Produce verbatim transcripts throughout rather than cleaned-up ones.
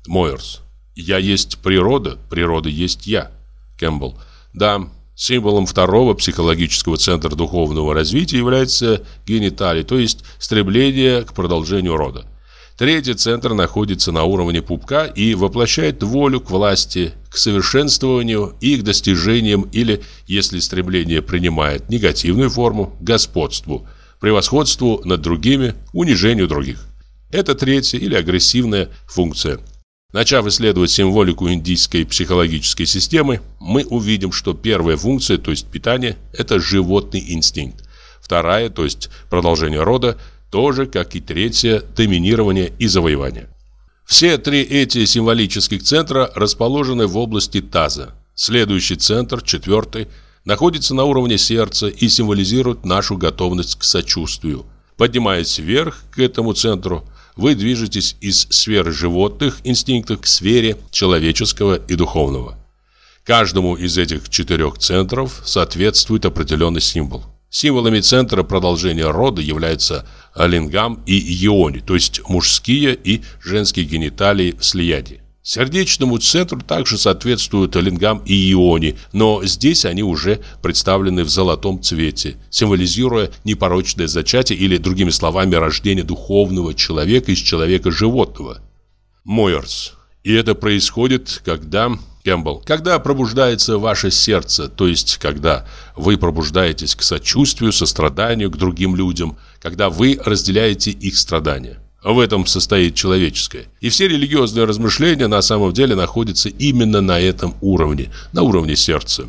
Мойерс. Я есть природа, природа есть я. Кэмпбелл. Да, символом второго психологического центра духовного развития является гениталий, то есть стремление к продолжению рода. Третий центр находится на уровне пупка и воплощает волю к власти, к совершенствованию и к достижениям или, если стремление принимает негативную форму, господству, превосходству над другими, унижению других. Это третья или агрессивная функция. Начав исследовать символику индийской психологической системы, мы увидим, что первая функция, то есть питание, это животный инстинкт. Вторая, то есть продолжение рода, тоже, как и третье, доминирование и завоевание. Все три эти символических центра расположены в области таза. Следующий центр, четвертый, находится на уровне сердца и символизирует нашу готовность к сочувствию. Поднимаясь вверх к этому центру, вы движетесь из сферы животных инстинктов к сфере человеческого и духовного. Каждому из этих четырех центров соответствует определенный символ. Символами центра продолжения рода являются лингам и йони, то есть мужские и женские гениталии в слиянии. Сердечному центру также соответствуют лингам и йони, но здесь они уже представлены в золотом цвете, символизируя непорочное зачатие или, другими словами, рождение духовного человека из человека-животного. Мойерс. И это происходит, когда... Кэмпбелл. Когда пробуждается ваше сердце, то есть когда вы пробуждаетесь к сочувствию, состраданию к другим людям, когда вы разделяете их страдания. В этом состоит человеческое. И все религиозные размышления на самом деле находятся именно на этом уровне, на уровне сердца.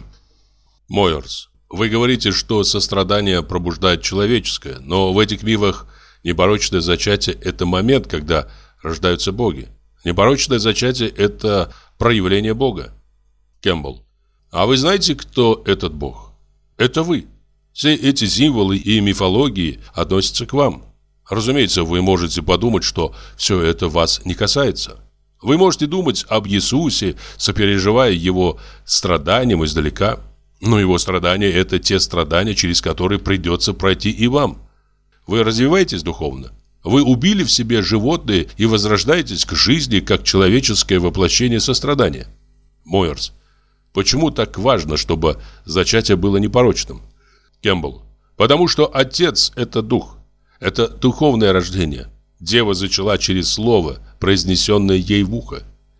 Мойерс. Вы говорите, что сострадание пробуждает человеческое, но в этих мифах непорочное зачатие – это момент, когда рождаются боги. Непорочное зачатие – это проявление Бога. Кэмпбелл. А вы знаете, кто этот Бог? Это вы. Все эти символы и мифологии относятся к вам. Разумеется, вы можете подумать, что все это вас не касается. Вы можете думать об Иисусе, сопереживая его страданиям издалека. Но его страдания – это те страдания, через которые придется пройти и вам. Вы развиваетесь духовно. Вы убили в себе животное и возрождаетесь к жизни, как человеческое воплощение сострадания. Мойерс. Почему так важно, чтобы зачатие было непорочным? Кэмпбелл. Потому что Отец – это Дух. Это духовное рождение. Дева зачала через слово, произнесенное ей в ухо.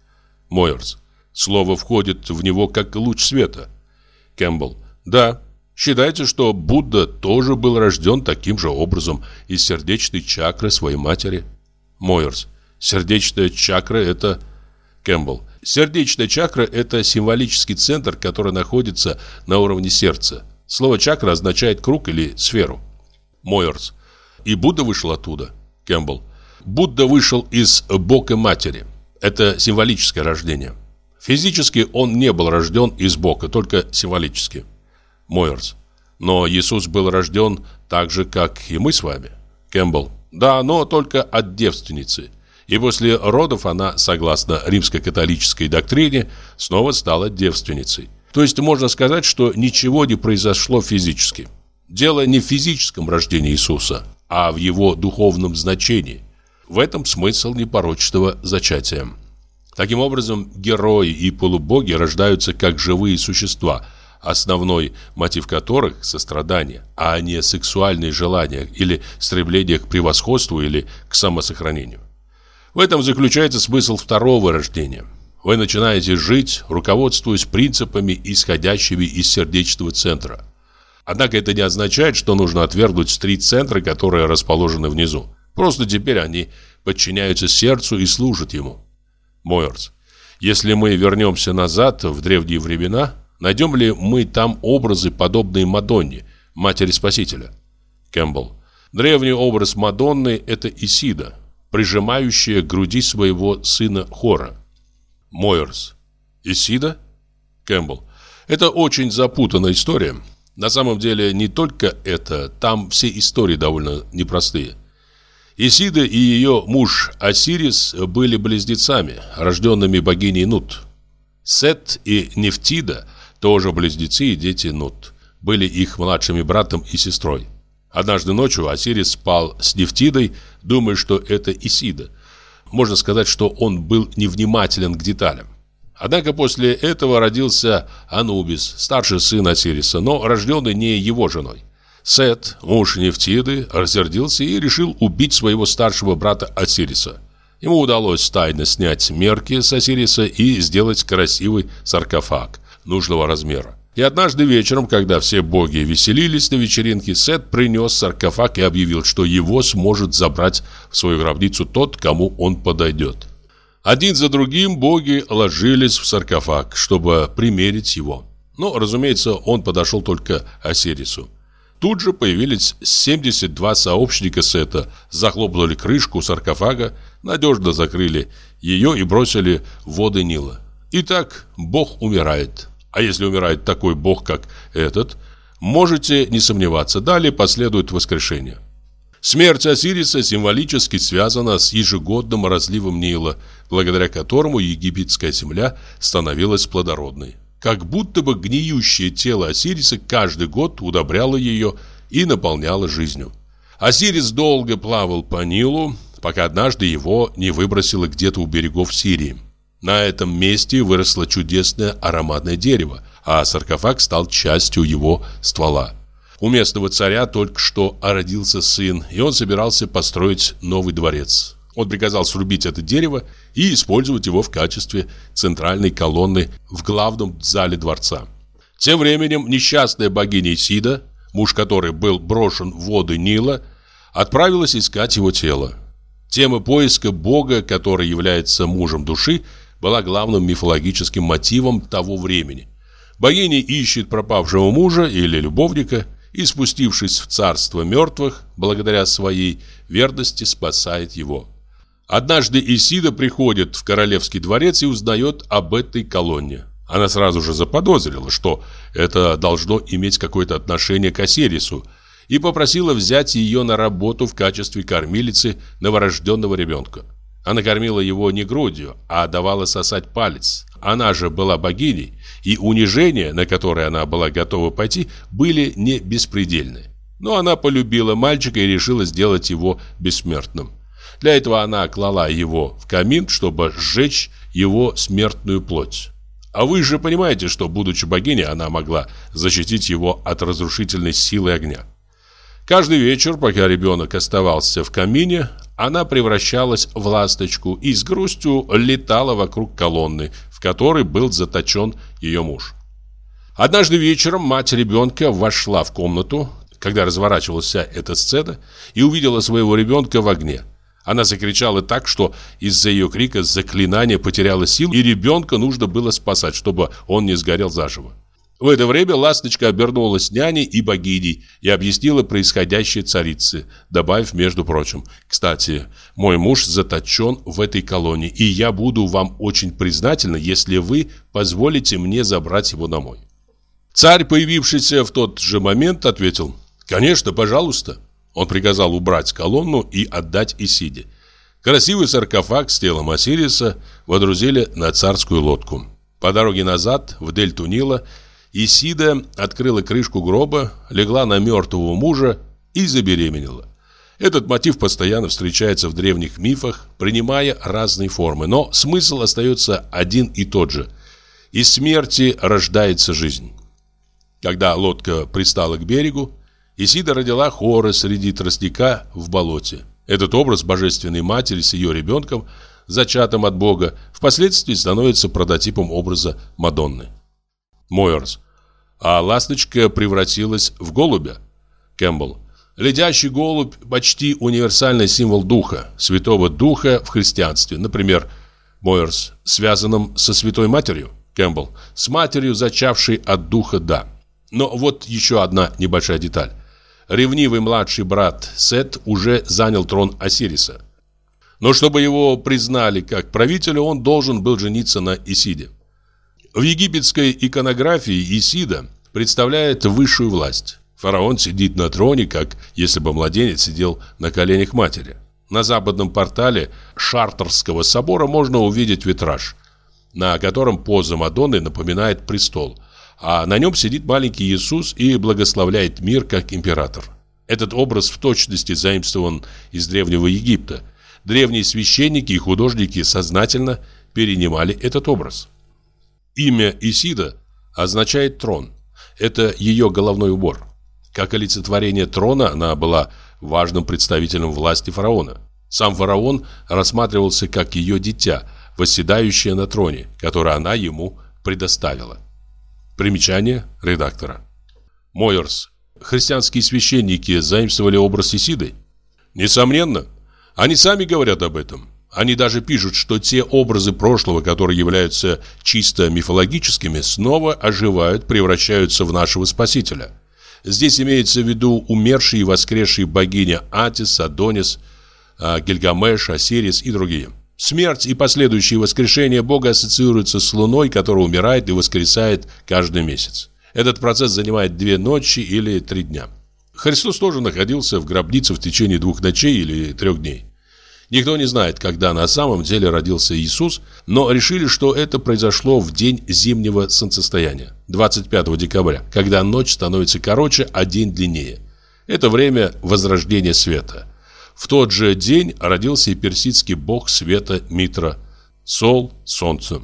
Мойерс. Слово входит в него, как луч света. Кэмпбелл. Да. Считайте, что Будда тоже был рожден таким же образом из сердечной чакры своей матери. Мойерс. Сердечная чакра – это... Кэмпбелл. Сердечная чакра – это символический центр, который находится на уровне сердца. Слово чакра означает круг или сферу. Мойерс. И Будда вышел оттуда. Кэмпбелл. Будда вышел из бока матери. Это символическое рождение. Физически он не был рожден из бока, только символически. Мойерс. Но Иисус был рожден так же, как и мы с вами. Кэмпбелл. Да, но только от девственницы. И после родов она, согласно римско-католической доктрине, снова стала девственницей. То есть можно сказать, что ничего не произошло физически. Дело не в физическом рождении Иисуса, а в его духовном значении. В этом смысл непорочного зачатия. Таким образом, герои и полубоги рождаются как живые существа, основной мотив которых – сострадание, а не сексуальные желания или стремление к превосходству или к самосохранению. В этом заключается смысл второго рождения. Вы начинаете жить, руководствуясь принципами, исходящими из сердечного центра. Однако это не означает, что нужно отвергнуть три центра, которые расположены внизу. Просто теперь они подчиняются сердцу и служат ему. Мойерс. Если мы вернемся назад в древние времена, найдем ли мы там образы, подобные Мадонне, матери Спасителя? Кэмпбелл. Древний образ Мадонны – это Исида, прижимающая к груди своего сына Хора. Мойерс. Исида? Кэмпбелл. Это очень запутанная история. На самом деле не только это, там все истории довольно непростые. Исида и ее муж Осирис были близнецами, рожденными богиней Нут. Сет и Нефтида, тоже близнецы и дети Нут, были их младшими братом и сестрой. Однажды ночью Осирис спал с Нефтидой, думая, что это Исида. можно сказать, что он был невнимателен к деталям. Однако после этого родился Анубис, старший сын Осириса, но рожденный не его женой. Сет, муж Нефтиды, рассердился и решил убить своего старшего брата Осириса. Ему удалось тайно снять мерки с Осириса и сделать красивый саркофаг нужного размера. И однажды вечером, когда все боги веселились на вечеринке, Сет принес саркофаг и объявил, что его сможет забрать в свою гробницу тот, кому он подойдет. Один за другим боги ложились в саркофаг, чтобы примерить его. Но, разумеется, он подошел только Осирису. Тут же появились семьдесят два сообщника Сета, захлопнули крышку саркофага, надежно закрыли ее и бросили в воды Нила. Итак, бог умирает. А если умирает такой бог, как этот, можете не сомневаться, далее последует воскрешение. Смерть Осириса символически связана с ежегодным разливом Нила, благодаря которому египетская земля становилась плодородной. Как будто бы гниющее тело Осириса каждый год удобряло ее и наполняло жизнью. Осирис долго плавал по Нилу, пока однажды его не выбросило где-то у берегов Сирии. На этом месте выросло чудесное ароматное дерево, а саркофаг стал частью его ствола. У местного царя только что родился сын, и он собирался построить новый дворец. Он приказал срубить это дерево и использовать его в качестве центральной колонны в главном зале дворца. Тем временем несчастная богиня Исида, муж которой был брошен в воды Нила, отправилась искать его тело. Тема поиска бога, который является мужем души, была главным мифологическим мотивом того времени. Богиня ищет пропавшего мужа или любовника и, спустившись в царство мертвых, благодаря своей верности спасает его. Однажды Исида приходит в королевский дворец и узнает об этой колонне. Она сразу же заподозрила, что это должно иметь какое-то отношение к Осирису, и попросила взять ее на работу в качестве кормилицы новорожденного ребенка. Она кормила его не грудью, а давала сосать палец. Она же была богиней, и унижения, на которые она была готова пойти, были не беспредельны. Но она полюбила мальчика и решила сделать его бессмертным. Для этого она клала его в камин, чтобы сжечь его смертную плоть. А вы же понимаете, что, будучи богиней, она могла защитить его от разрушительной силы огня. Каждый вечер, пока ребенок оставался в камине, она превращалась в ласточку и с грустью летала вокруг колонны, в которой был заточен ее муж. Однажды вечером мать ребенка вошла в комнату, когда разворачивалась вся эта сцена, и увидела своего ребенка в огне. Она закричала так, что из-за ее крика заклинание потеряло силу, и ребенка нужно было спасать, чтобы он не сгорел заживо. В это время ласточка обернулась няней и богиней и объяснила происходящее царице, добавив, между прочим: «Кстати, мой муж заточен в этой колонии, и я буду вам очень признательна, если вы позволите мне забрать его домой». Царь, появившийся в тот же момент, ответил: «Конечно, пожалуйста». Он приказал убрать колонну и отдать Исиде. Красивый саркофаг с телом Осириса водрузили на царскую лодку. По дороге назад, в дельту Нила, Исида открыла крышку гроба, легла на мертвого мужа и забеременела. Этот мотив постоянно встречается в древних мифах, принимая разные формы, но смысл остается один и тот же. Из смерти рождается жизнь. Когда лодка пристала к берегу, Исида родила Хора среди тростника в болоте. Этот образ божественной матери с ее ребенком, зачатым от Бога, впоследствии становится прототипом образа Мадонны. Мойерс. А ласточка превратилась в голубя. Кэмпбелл. Летящий голубь – почти универсальный символ духа, святого духа в христианстве. Например, Мойерс, связанным со Святой Матерью. Кэмпбелл. С матерью, зачавшей от духа, да. Но вот еще одна небольшая деталь. Ревнивый младший брат Сет уже занял трон Осириса. Но чтобы его признали как правителя, он должен был жениться на Исиде. В египетской иконографии Исида представляет высшую власть. Фараон сидит на троне, как если бы младенец сидел на коленях матери. На западном портале Шартрского собора можно увидеть витраж, на котором поза Мадонны напоминает престол, а на нем сидит маленький Иисус и благословляет мир как император. Этот образ в точности заимствован из Древнего Египта. древние священники и художники сознательно перенимали этот образ. Имя Исида означает трон. Это ее головной убор. Как олицетворение трона она была важным представителем власти фараона. Сам фараон рассматривался как ее дитя, восседающее на троне, который она ему предоставила. Примечание редактора. Мойерс. Христианские священники заимствовали образ Исиды? Несомненно. Они сами говорят об этом. Они даже пишут, что те образы прошлого, которые являются чисто мифологическими, снова оживают, превращаются в нашего Спасителя. Здесь имеется в виду умершие и воскресшие богиня Атис, Адонис, Гильгамеш, Осирис и другие. Смерть и последующие воскрешения Бога ассоциируются с луной, которая умирает и воскресает каждый месяц. Этот процесс занимает две ночи или три дня. Христос тоже находился в гробнице в течение двух ночей или трех дней. Никто не знает, когда на самом деле родился Иисус, но решили, что это произошло в день зимнего солнцестояния, двадцать пятого декабря, когда ночь становится короче, а день длиннее. Это время возрождения света. В тот же день родился и персидский бог света Митра, Сол, солнце.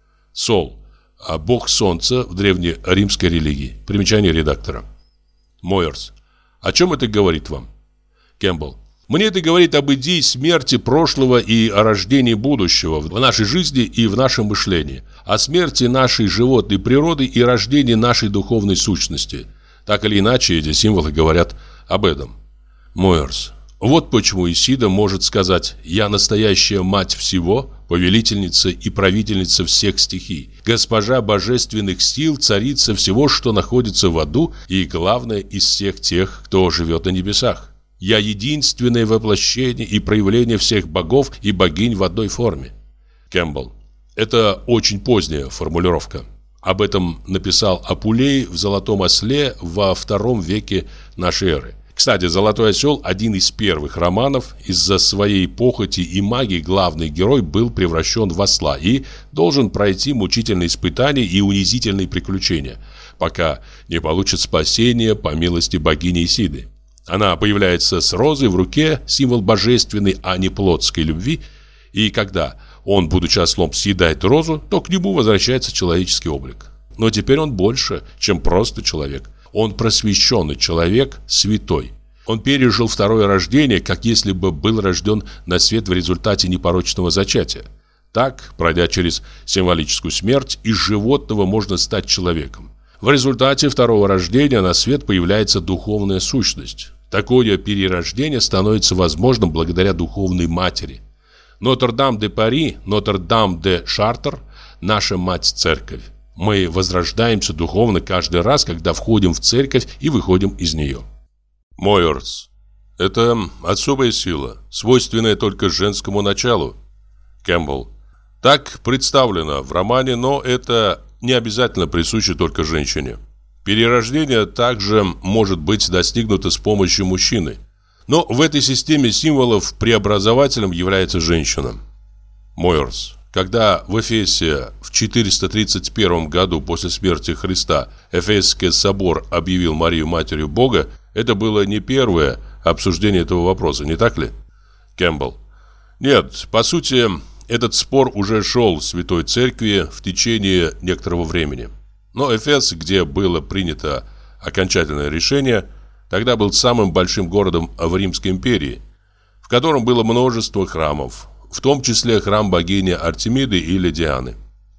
Сол, а бог солнца в древнеримской религии. Примечание редактора. Мойерс. О чем это говорит вам? Кэмпбелл. Мне это говорит об идее смерти прошлого и о рождении будущего в нашей жизни и в нашем мышлении, о смерти нашей животной природы и рождении нашей духовной сущности. Так или иначе, эти символы говорят об этом. Мойерс. Вот почему Исида может сказать: «Я настоящая мать всего, повелительница и правительница всех стихий, госпожа божественных сил, царица всего, что находится в аду, и главная из всех тех, кто живет на небесах. Я единственное воплощение и проявление всех богов и богинь в одной форме». Кэмпбелл. Это очень поздняя формулировка. Об этом написал Апулей в «Золотом осле» во втором веке нашей эры. Кстати, «Золотой осел» – один из первых романов. Из-за своей похоти и магии главный герой был превращен в осла и должен пройти мучительные испытания и унизительные приключения, пока не получит спасения по милости богини Исиды. Она появляется с розой в руке, символ божественной, а не плотской любви, и когда он, будучи ослом, съедает розу, то к нему возвращается человеческий облик. Но теперь он больше, чем просто человек. Он просвещенный человек, святой. Он пережил второе рождение, как если бы был рожден на свет в результате непорочного зачатия. Так, пройдя через символическую смерть, из животного можно стать человеком. В результате второго рождения на свет появляется духовная сущность. Такое перерождение становится возможным благодаря духовной матери. Нотр-Дам-де-Пари, Нотр-Дам-де-Шартер – наша мать-церковь. Мы возрождаемся духовно каждый раз, когда входим в церковь и выходим из нее. Мойерс. Это особая сила, свойственная только женскому началу. Кэмпбелл. Так представлено в романе, но это не обязательно присуще только женщине. Перерождение также может быть достигнуто с помощью мужчины. Но в этой системе символов преобразователем является женщина. Мойерс. Когда в Эфесе в четыреста тридцать первом году после смерти Христа Эфесский собор объявил Марию матерью Бога, это было не первое обсуждение этого вопроса, не так ли? Кэмпбелл. Нет, по сути, этот спор уже шел в Святой Церкви в течение некоторого времени. Но Эфес, где было принято окончательное решение, тогда был самым большим городом в Римской империи, в котором было множество храмов, в том числе храм богини Артемиды или Дианы.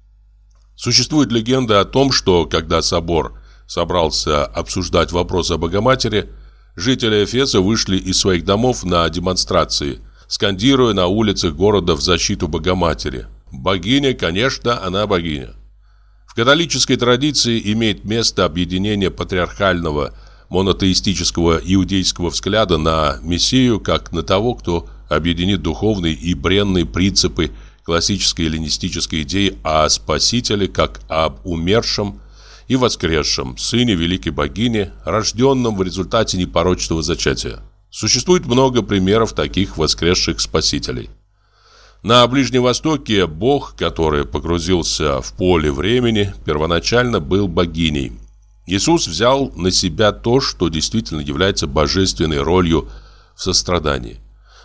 Существует легенда о том, что когда собор собрался обсуждать вопрос о Богоматери, жители Эфеса вышли из своих домов на демонстрации, скандируя на улицах города в защиту Богоматери. Богиня, конечно, она богиня. В католической традиции имеет место объединение патриархального монотеистического иудейского взгляда на Мессию как на того, кто объединит духовные и бренные принципы классической эллинистической идеи о Спасителе как об умершем и воскресшем сыне великой богини, рожденном в результате непорочного зачатия. Существует много примеров таких воскресших спасителей. На Ближнем Востоке Бог, который погрузился в поле времени, первоначально был богиней. Иисус взял на себя то, что действительно является божественной ролью в сострадании.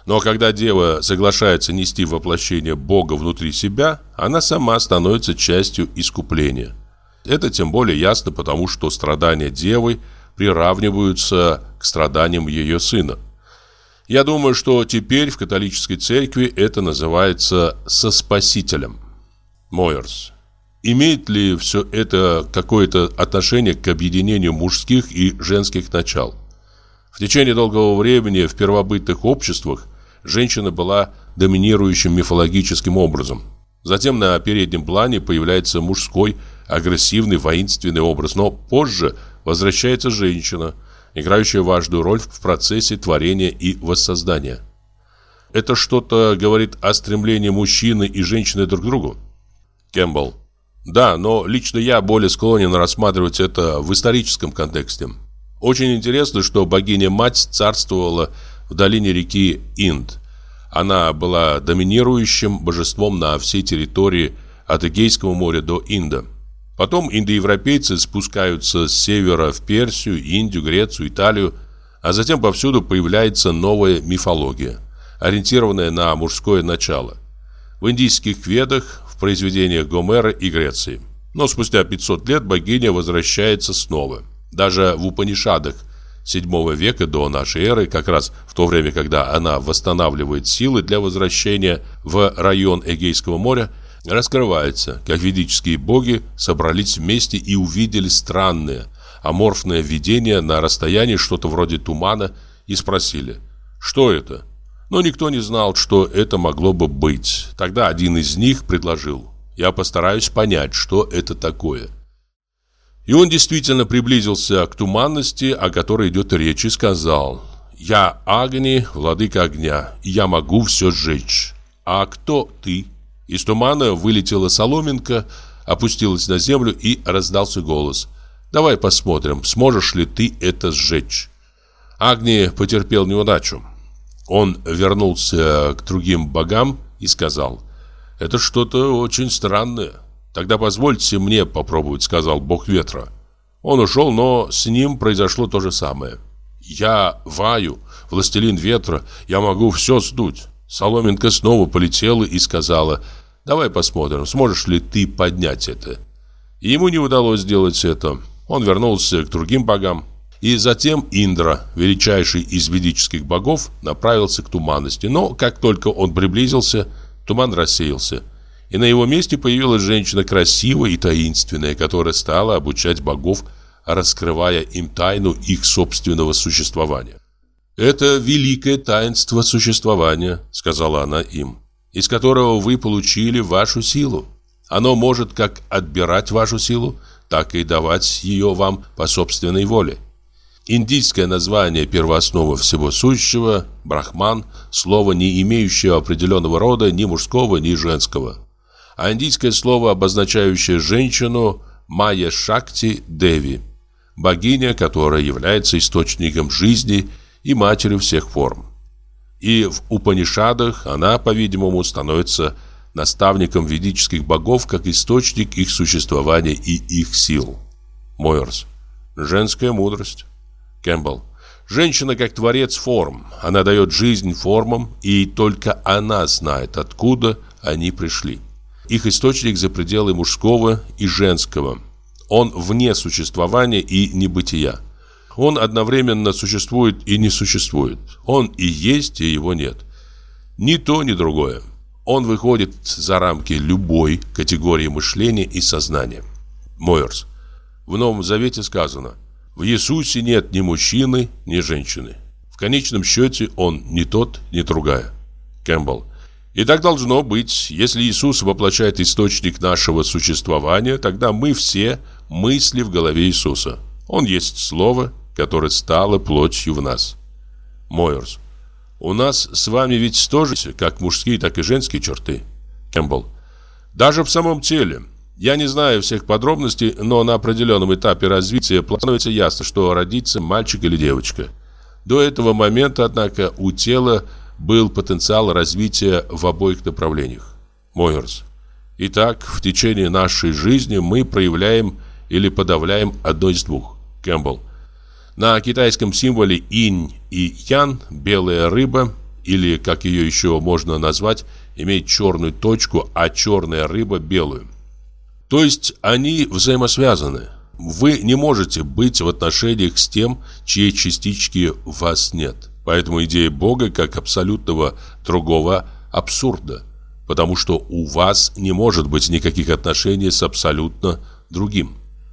Но когда дева соглашается нести воплощение Бога внутри себя, она сама становится частью искупления. Это тем более ясно, потому что страдания девы приравниваются к страданиям ее сына. Я думаю, что теперь в католической церкви это называется «соспасителем». Мойерс. Имеет ли все это какое-то отношение к объединению мужских и женских начал? В течение долгого времени в первобытных обществах женщина была доминирующим мифологическим образом. Затем на переднем плане появляется мужской, агрессивный, воинственный образ, но позже возвращается женщина, играющая важную роль в процессе творения и воссоздания. Это что-то говорит о стремлении мужчины и женщины друг к другу? Кэмпбелл. Да, но лично я более склонен рассматривать это в историческом контексте. Очень интересно, что богиня-мать царствовала в долине реки Инд. Она была доминирующим божеством на всей территории от Эгейского моря до Инда. Потом индоевропейцы спускаются с севера в Персию, Индию, Грецию, Италию, а затем повсюду появляется новая мифология, ориентированная на мужское начало. В индийских ведах, в произведениях Гомера и Греции. Но спустя пятьсот лет богиня возвращается снова. Даже в Упанишадах седьмого века до нашей эры, как раз в то время, когда она восстанавливает силы для возвращения в район Эгейского моря, раскрывается, как ведические боги собрались вместе и увидели странное, аморфное видение на расстоянии, что-то вроде тумана, и спросили, что это? Но никто не знал, что это могло бы быть. Тогда один из них предложил: я постараюсь понять, что это такое. И он действительно приблизился к туманности, о которой идет речь, и сказал: я Агни, владыка огня, и я могу все сжечь. А кто ты? Из тумана вылетела соломинка, опустилась на землю, и раздался голос: давай посмотрим, сможешь ли ты это сжечь. Агни потерпел неудачу. Он вернулся к другим богам и сказал: это что-то очень странное. Тогда позвольте мне попробовать, сказал бог ветра. Он ушел, но с ним произошло то же самое. Я Ваю, властелин ветра, я могу все сдуть. Соломинка снова полетела и сказала: давай посмотрим, сможешь ли ты поднять это. И ему не удалось сделать это. Он вернулся к другим богам. И затем Индра, величайший из ведических богов, направился к туманности. Но как только он приблизился, туман рассеялся. И на его месте появилась женщина красивая и таинственная, которая стала обучать богов, раскрывая им тайну их собственного существования. «Это великое таинство существования», — сказала она им, «из которого вы получили вашу силу. Оно может как отбирать вашу силу, так и давать ее вам по собственной воле. Индийское название первоосновы всего сущего, брахман, слово, не имеющее определенного рода ни мужского, ни женского. А индийское слово, обозначающее женщину, майя шакти деви, богиня, которая является источником жизни и матерью всех форм. И в Упанишадах она, по-видимому, становится наставником ведических богов как источник их существования и их сил. Мойерс. Женская мудрость. Кэмпбелл. Женщина как творец форм. Она дает жизнь формам, и только она знает, откуда они пришли. Их источник за пределы мужского и женского. Он вне существования и небытия. Он одновременно существует и не существует. Он и есть, и его нет. Ни то, ни другое. Он выходит за рамки любой категории мышления и сознания. Мойерс. В Новом Завете сказано: в Иисусе нет ни мужчины, ни женщины. В конечном счете он ни тот, ни другая. Кэмпбелл. И так должно быть. Если Иисус воплощает источник нашего существования, тогда мы все мысли в голове Иисуса. Он есть Слово, которое стало плотью в нас. Мойерс. У нас с вами ведь тоже как мужские, так и женские черты. Кэмпбелл. Даже в самом теле. Я не знаю всех подробностей, но на определенном этапе развития становится ясно, что родится мальчик или девочка. До этого момента, однако, у тела был потенциал развития в обоих направлениях. Мойерс. Итак, в течение нашей жизни мы проявляем или подавляем одно из двух. Кэмпбелл. На китайском символе инь и ян белая рыба или, как ее еще можно назвать, имеет черную точку, а черная рыба – белую. То есть они взаимосвязаны. Вы не можете быть в отношениях с тем, чьей частички в вас нет. Поэтому идея Бога как абсолютного другого абсурдна, потому что у вас не может быть никаких отношений с абсолютно другим.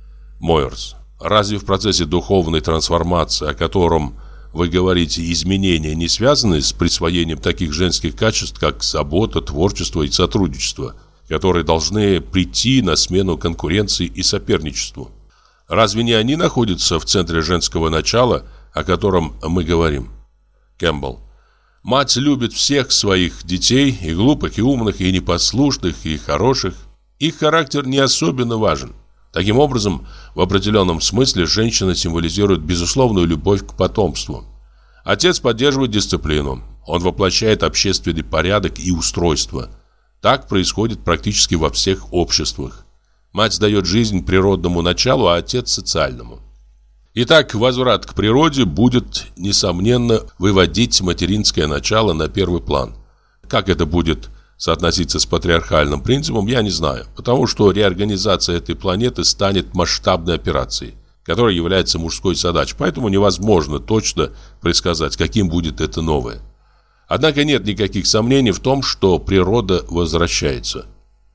Мойерс. Разве в процессе духовной трансформации, о котором вы говорите, изменения не связаны с присвоением таких женских качеств, как забота, творчество и сотрудничество, которые должны прийти на смену конкуренции и соперничеству? Разве не они находятся в центре женского начала, о котором мы говорим? Кэмпбелл. Мать любит всех своих детей, и глупых, и умных, и непослушных, и хороших. Их характер не особенно важен. Таким образом, в определенном смысле женщина символизирует безусловную любовь к потомству. Отец поддерживает дисциплину. Он воплощает общественный порядок и устройство. Так происходит практически во всех обществах. Мать дает жизнь природному началу, а отец – социальному. Итак, возврат к природе будет, несомненно, выводить материнское начало на первый план. Как это будет соотноситься с патриархальным принципом, я не знаю, потому что реорганизация этой планеты станет масштабной операцией, которая является мужской задачей, поэтому невозможно точно предсказать, каким будет это новое. Однако нет никаких сомнений в том, что природа возвращается.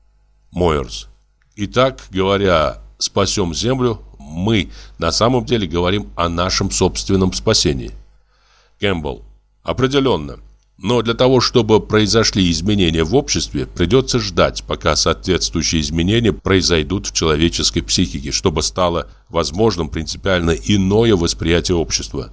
Мойерс. Итак, говоря «спасем Землю», мы на самом деле говорим о нашем собственном спасении. Кэмпбелл. Определенно. Но для того, чтобы произошли изменения в обществе, придется ждать, пока соответствующие изменения произойдут в человеческой психике, чтобы стало возможным принципиально иное восприятие общества.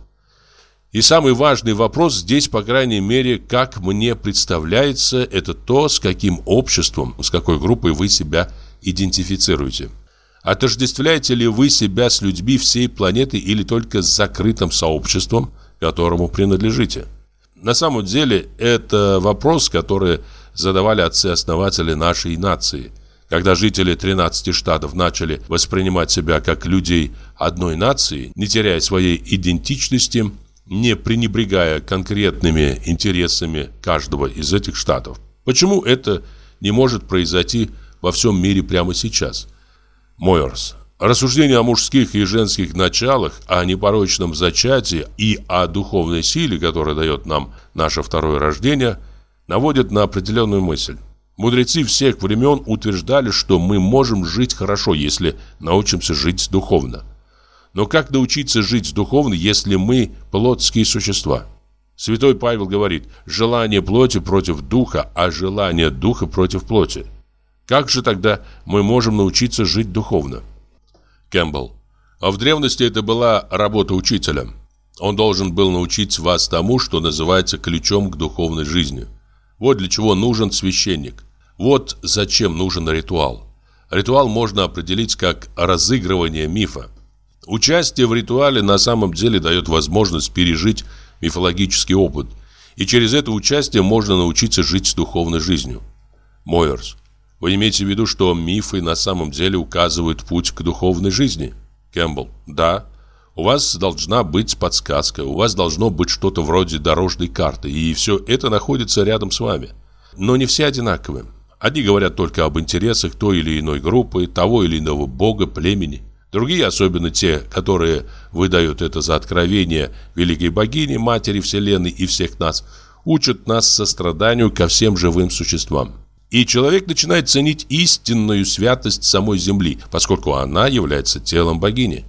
И самый важный вопрос здесь, по крайней мере, как мне представляется, это то, с каким обществом, с какой группой вы себя идентифицируете. Отождествляете ли вы себя с людьми всей планеты или только с закрытым сообществом, которому принадлежите? На самом деле, это вопрос, который задавали отцы-основатели нашей нации. Когда жители тринадцати штатов начали воспринимать себя как людей одной нации, не теряя своей идентичности, не пренебрегая конкретными интересами каждого из этих штатов. Почему это не может произойти во всем мире прямо сейчас? Мойерс. Рассуждения о мужских и женских началах, о непорочном зачатии и о духовной силе, которая дает нам наше второе рождение, наводят на определенную мысль. Мудрецы всех времен утверждали, что мы можем жить хорошо, если научимся жить духовно. Но как научиться жить духовно, если мы плотские существа? Святой Павел говорит: желание плоти против духа, а желание духа против плоти. Как же тогда мы можем научиться жить духовно? Кэмпбелл. А в древности это была работа учителя. Он должен был научить вас тому, что называется ключом к духовной жизни. Вот для чего нужен священник. Вот зачем нужен ритуал. Ритуал можно определить как разыгрывание мифа. Участие в ритуале на самом деле дает возможность пережить мифологический опыт. И через это участие можно научиться жить духовной жизнью. Мойерс. Вы имеете в виду, что мифы на самом деле указывают путь к духовной жизни? Кэмпбелл. Да. У вас должна быть подсказка, у вас должно быть что-то вроде дорожной карты, и все это находится рядом с вами. Но не все одинаковы. Одни говорят только об интересах той или иной группы, того или иного бога, племени. Другие, особенно те, которые выдают это за откровение великой богини, матери вселенной и всех нас, учат нас состраданию ко всем живым существам. И человек начинает ценить истинную святость самой земли, поскольку она является телом богини.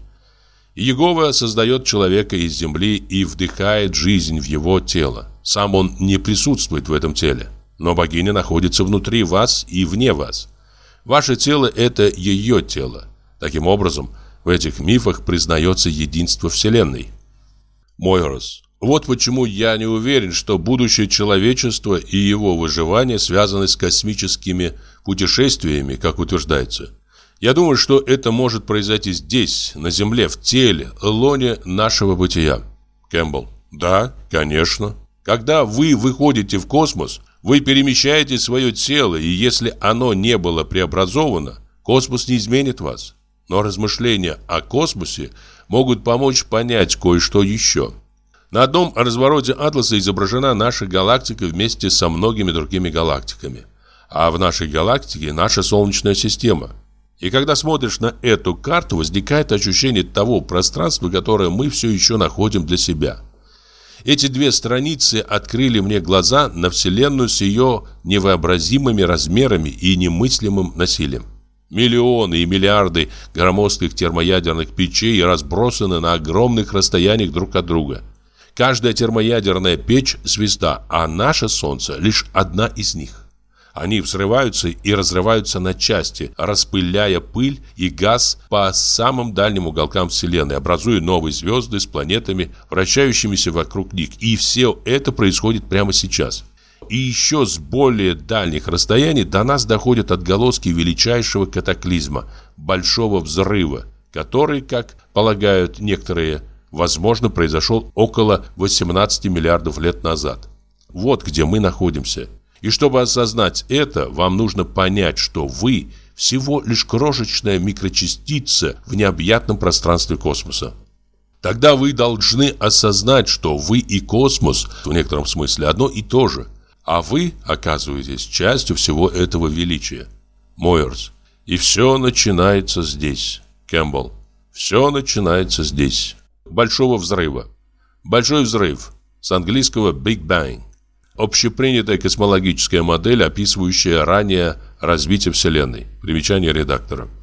Иегова создает человека из земли и вдыхает жизнь в его тело. Сам он не присутствует в этом теле, но богиня находится внутри вас и вне вас. Ваше тело – это ее тело. Таким образом, в этих мифах признается единство Вселенной. Мойерс. Вот почему я не уверен, что будущее человечества и его выживание связаны с космическими путешествиями, как утверждается. Я думаю, что это может произойти здесь, на Земле, в теле, лоне нашего бытия. Кэмпбелл. Да, конечно. Когда вы выходите в космос, вы перемещаете свое тело, и если оно не было преобразовано, космос не изменит вас. Но размышления о космосе могут помочь понять кое-что еще. На одном развороте атласа изображена наша галактика вместе со многими другими галактиками. А в нашей галактике наша Солнечная система. И когда смотришь на эту карту, возникает ощущение того пространства, которое мы все еще находим для себя. Эти две страницы открыли мне глаза на Вселенную с ее невообразимыми размерами и немыслимым насилием. Миллионы и миллиарды громоздких термоядерных печей разбросаны на огромных расстояниях друг от друга. Каждая термоядерная печь – звезда, а наше Солнце – лишь одна из них. Они взрываются и разрываются на части, распыляя пыль и газ по самым дальним уголкам Вселенной, образуя новые звезды с планетами, вращающимися вокруг них. И все это происходит прямо сейчас. И еще с более дальних расстояний до нас доходят отголоски величайшего катаклизма – Большого взрыва, который, как полагают некоторые, возможно, произошел около восемнадцати миллиардов лет назад. Вот где мы находимся. И чтобы осознать это, вам нужно понять, что вы всего лишь крошечная микрочастица в необъятном пространстве космоса. Тогда вы должны осознать, что вы и космос в некотором смысле одно и то же, а вы оказываетесь частью всего этого величия. Мойерс. И все начинается здесь. Кэмпбелл. Все начинается здесь. Большого взрыва. Большой взрыв. С английского Big Bang. Общепринятая космологическая модель, описывающая ранее развитие Вселенной. Примечание редактора.